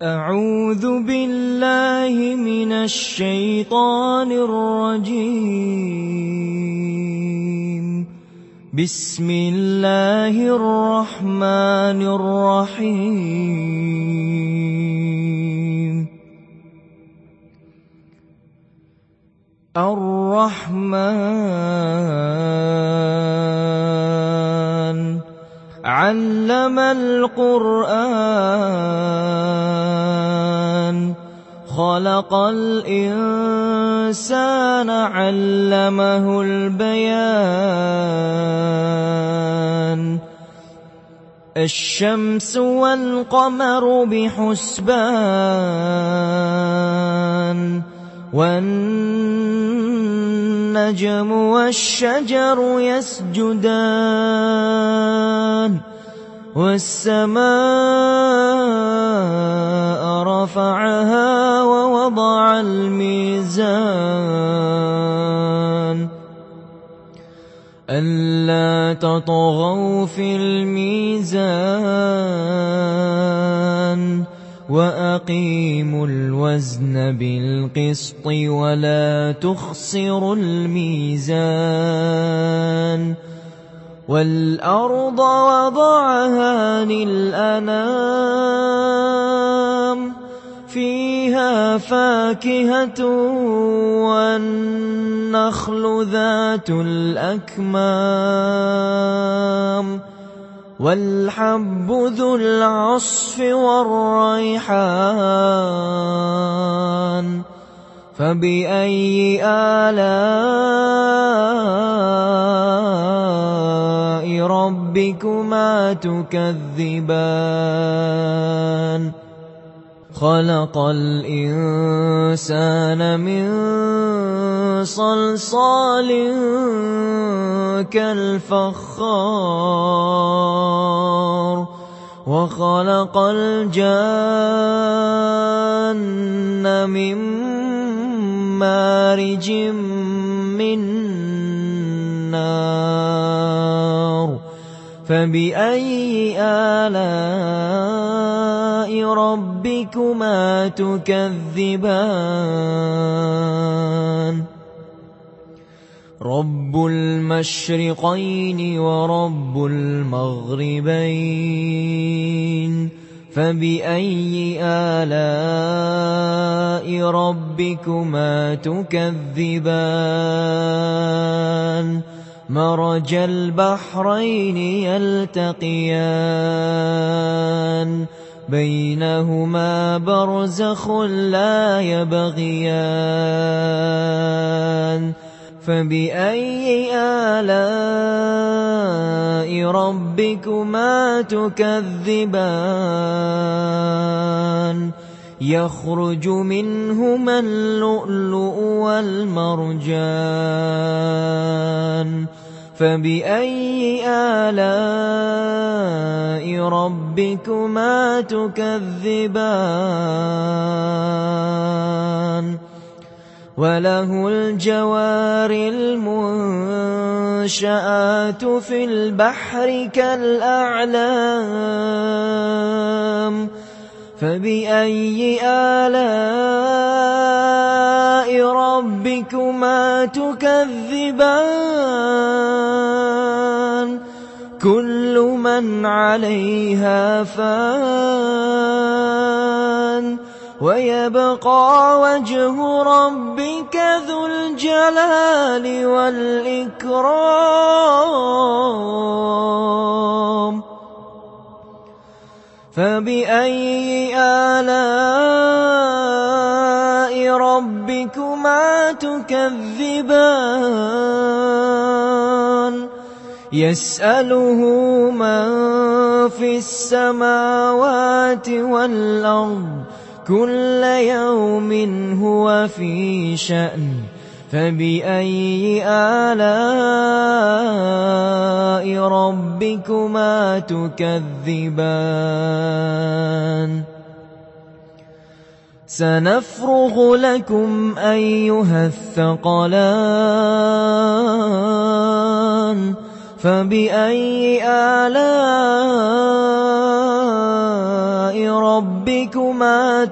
أعوذ بالله من الشيطان الرجيم. بسم الله الرحمن الرحيم. الرحمن علم القرآن خلق الإنسان علمه البيان الشمس والقمر بحسبان والنجم والشجر يسجدان والسماء رفعها ووضع الميزان ألا تطغوا في الميزان وأقيموا الوزن بالقسط ولا تخسروا الميزان والأرض وضعها للأنام فيها فاكهة والنخل ذات الأكمام والحب ذو العصف والريحان فبأي آلاء ربكما تكذبان خلق الإنسان من صلصال كالفخار وخلق الجان من مارج من نار فبأي آلاء ربكما تكذبان رب المشرقين ورب المغربين فبأي آلاء ربكما تكذبان مرج البحرين يلتقيان بينهما برزخ لا يبغيان فبأي آلاء ربكما تكذبان يخرج منهما اللؤلؤ والمرجان فبأي آلاء ربكما تكذبان وله الجوار المنشآت في البحر كالأعلام فبأي آلاء ربكما تكذبان كل من عليها فان ويبقى وجه ربك ذو الجلال والإكرام فبأي آلاء ربكما تكذبان يسأله من في السماوات والأرض كل يوم هو في شأن فبأي آلاء ربكما تكذبان سنفرغ لكم أيها الثقلان فبأي آلاء ربكما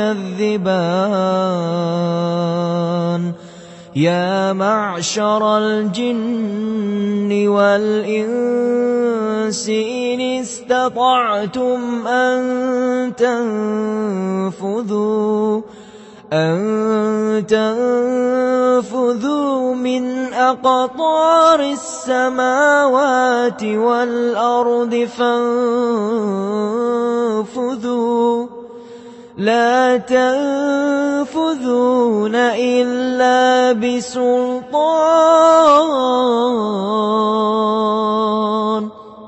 تكذبان يا معشر الجن والإنس إن استطعتم أن تنفذوا من أقطار السماوات والأرض فانفذوا لا تنفذون إلا بسلطان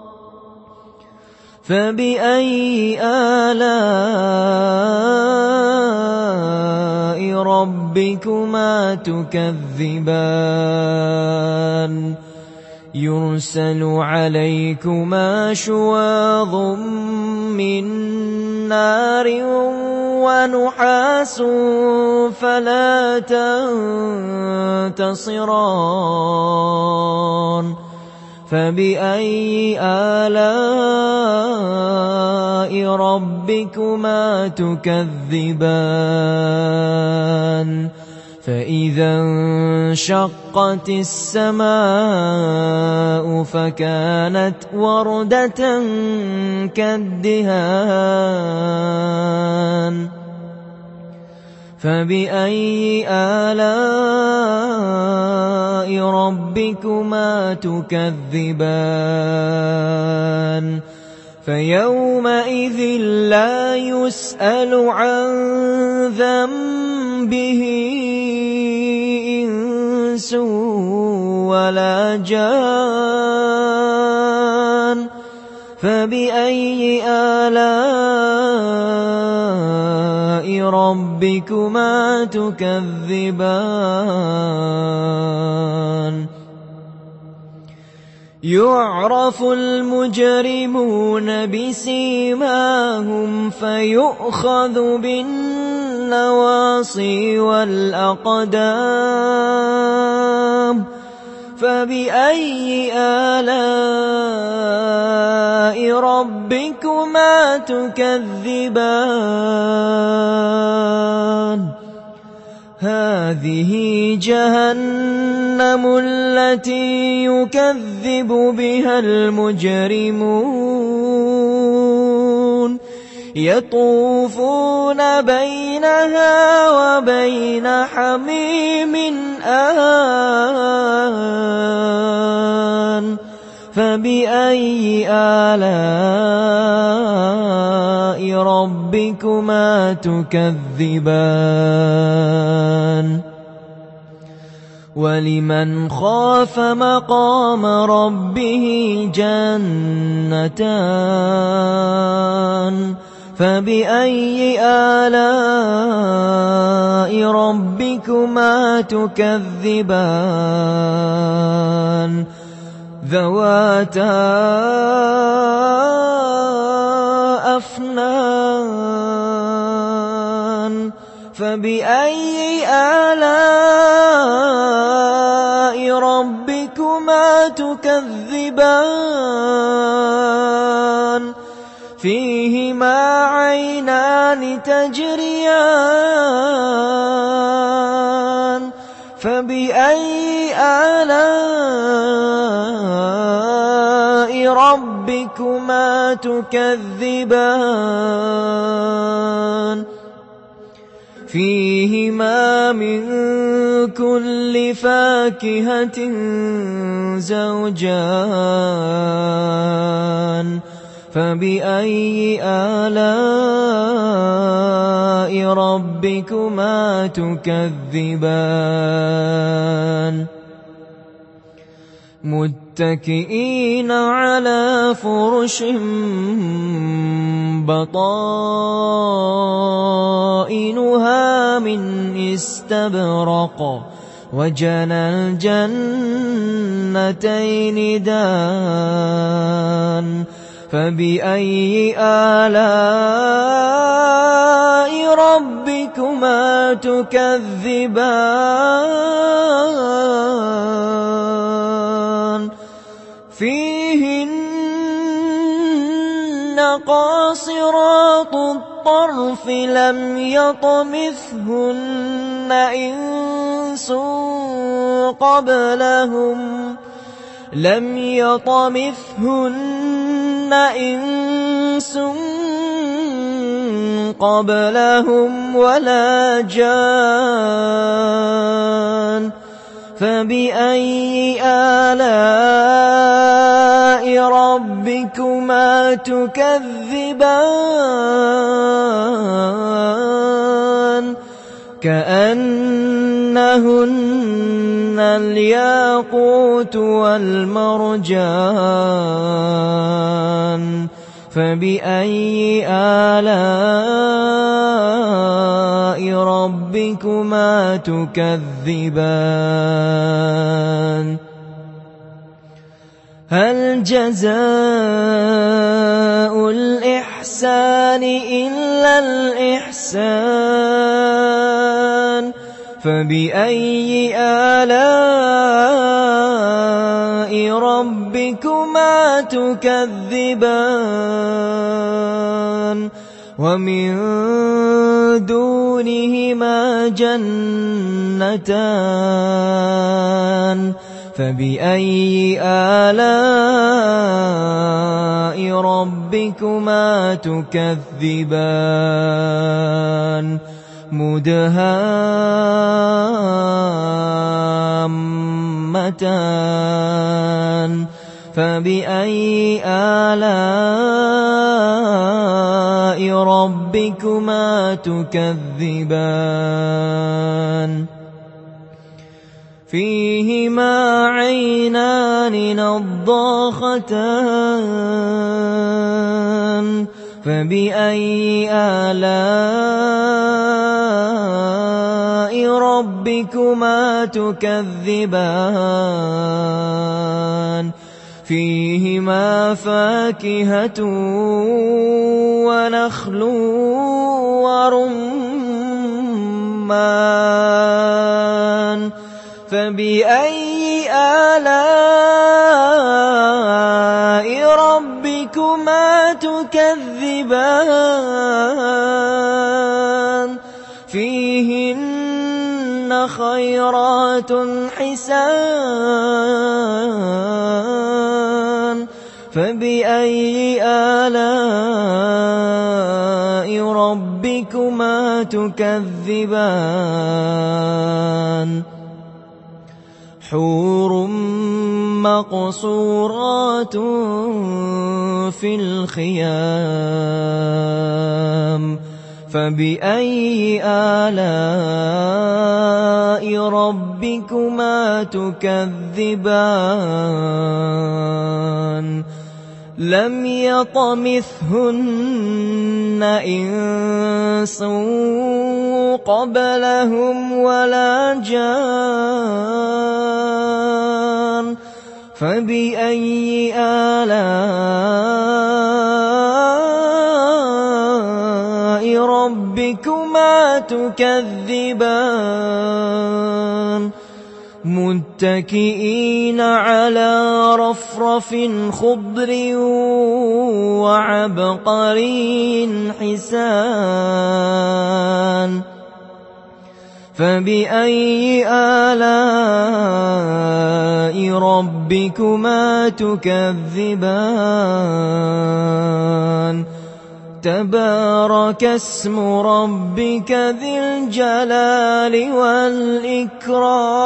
فبأي آلاء ربكما تكذبان يرسل عليكما شواظ من نار ونحاس فلا تنتصران فبأي آلاء ربكما تكذبان فإذا انشقت السماء فكانت وردة كالدهان فبأي آلاء ربكما تكذبان فيومئذ لا يسأل عن ذنبه إنس ولا جان فبأي آلاء ربكما تكذبان يعرف المجرمون بسيماهم فيؤخذ بالنواصي والأقدام فبأي آلاء ربكما تكذبان هذه جهنم التي يكذب بها المجرمون يطوفون بينها وبين حميم آن فبأي آلاء ربكما تكذبان ولمن خاف مقام ربه جنتان فبأي آلاء ربكما تكذبان ذواتا أفنان فبأي آلاء ربكما تكذبان فيهما عينان تجريان فبأي آلاء ربكما تكذبان فيهما من كل فاكهة زوجان فبأي آلاء ربكما تكذبان متكئين على فرش بطائنها من استبرق وجنى الجنتين دان فبأي آلاء ربكما تكذبان فيهن قاصرات الطرف لم يطمثهن إنس قبلهم ولا جان فبأي آلاء ربكما تكذبان كأنهن الياقوت والمرجان فبأي آلاء ربكما تكذبان هل جزاء الإحسان إلا الإحسان فبأي آلاء ربكما تكذبان ومن دونهما جنتان فبأي آلاء ربكما تكذبان مدهامتان فبأي آلاء ربكما تكذبان فيهما عينان نضاختان فبأي آلاء ربكما تكذبان فيهما فاكهة ونخل ورمان فبأي آلاء ربكما تكذبان فيهن خيرات حسان فبأي آلاء ربكما تكذبان حور مقصورات في الخيام فبأي آلاء ربكما تكذبان لم يطمثهن إنس قبلهم ولا جان فبأي آلاء ربكما تكذبان متكئين على رفرف خضر وعبقري حسان فبأي آلاء ربكما تكذبان تبارك اسم ربك ذي الجلال والإكرام